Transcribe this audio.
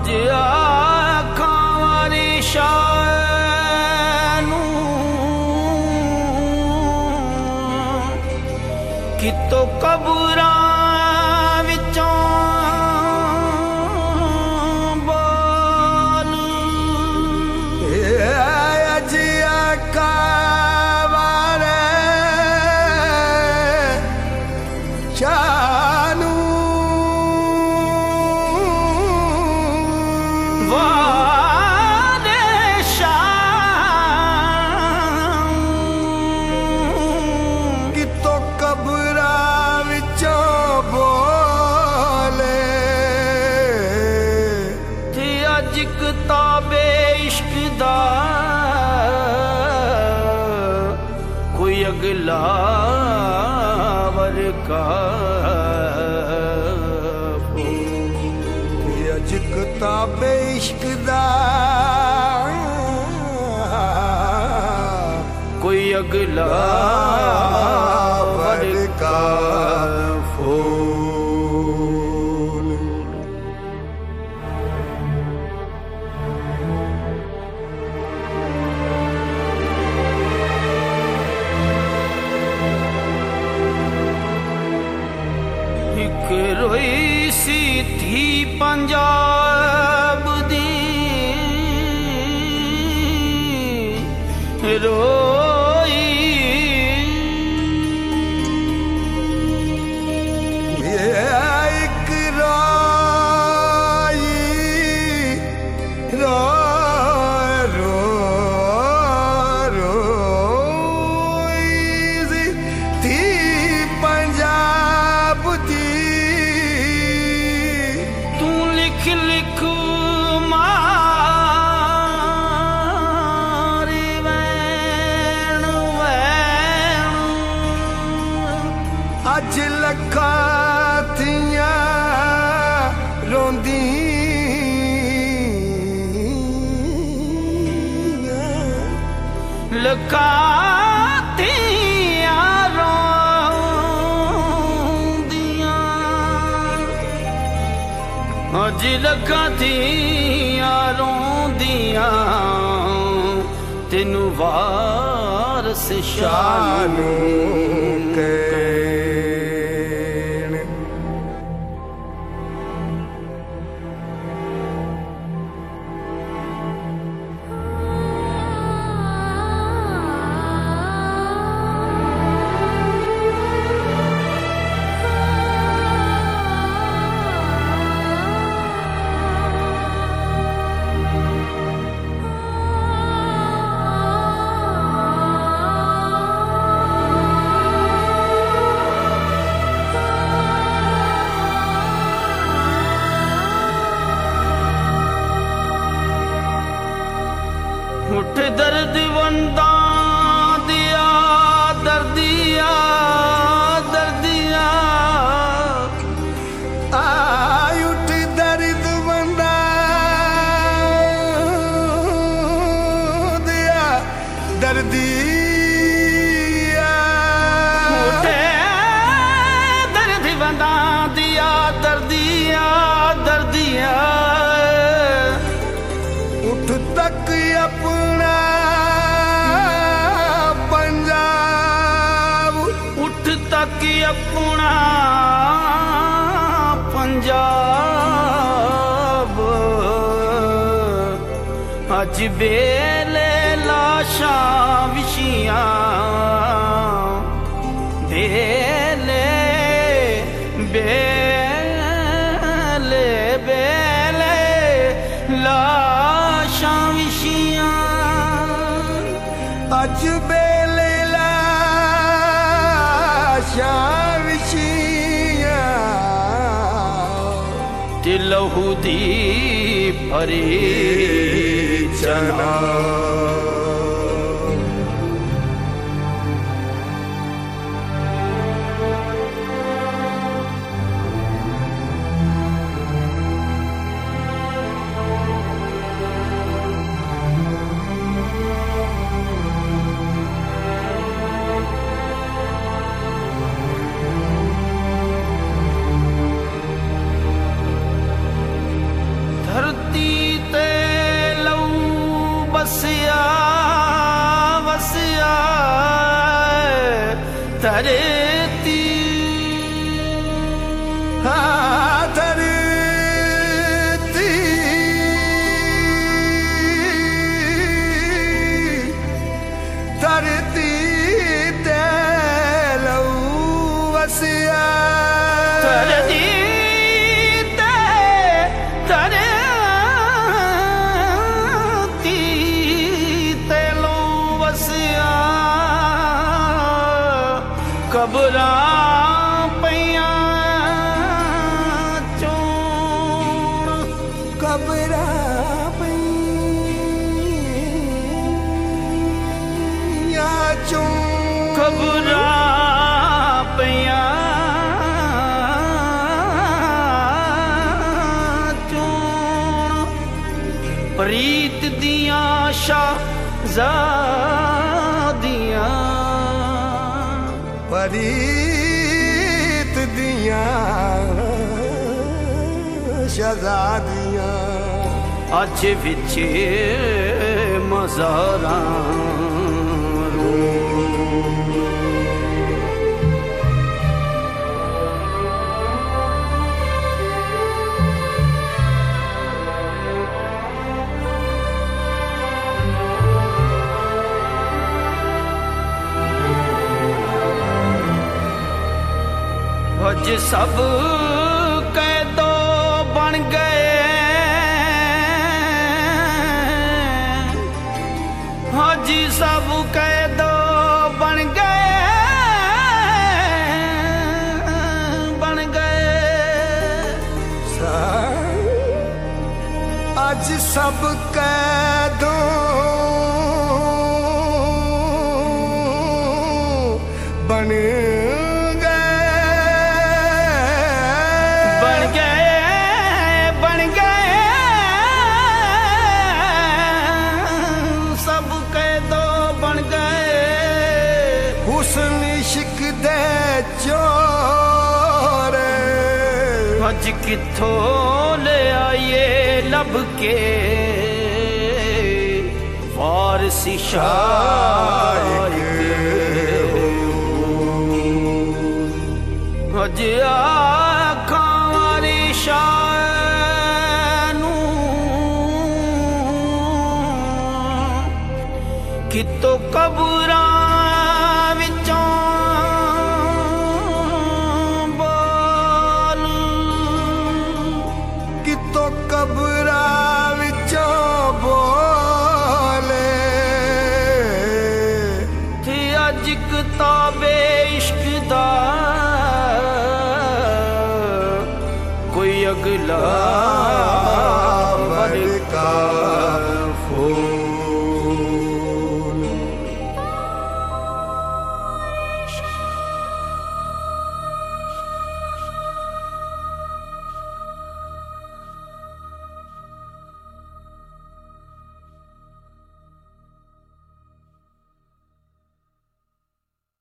अज आखां वाली शाह नूं कितों कबरां विचों बोल अज आखां वाले शाह नूं किताबे इश्क दा कोई अगला वर्का अज किताबे इश्क दा कोई अगला वर्का रोई सी थी पंजाब दी रोई एक रोई रो रो रोई सी थी पंजाब दी लिख लिख मारी वैन वैन अज लखा थियां रोंदी लखा थियां रोंदियां अज लखा थियां रोंदियां तेनू वारस शाह नूं उठ दर्द वंदा दिया दर्दिया दर्दिया उठ दर्द वंदा दिया दर्दिया उठे दर्द वंदा दिया दर्दिया दर्दिया उठ तक अपना पंजाब उठ तक अपना पंजाब अज बेले लाशां विछियां बेले बेले बेले लाशां विछियां अज बेले लाशां विछियां ते लहू दी भरी चना धरती धरती हाँ धरती धरती ते लहू वसिया धरती ते धरती ते लहू वसिया कबरां पईयां चोण कबरां पईयां चोण कबरां पईयां चोण प्रीत दियां शहज़ादियां प्रीत दियां शहज़ादियां अज विचे मज़ारां अज सब कैदो बन गए अज सब कैदो बन गए अज सब कैदों बन हुस्न इश्क दे चोर अज किथों ले आइए लब के फारसी शायर अज आखां वाली शायर नूं कितो कबरां कबरां विचों बोले थे अज किताबे इश्क दा कोई अगला बरका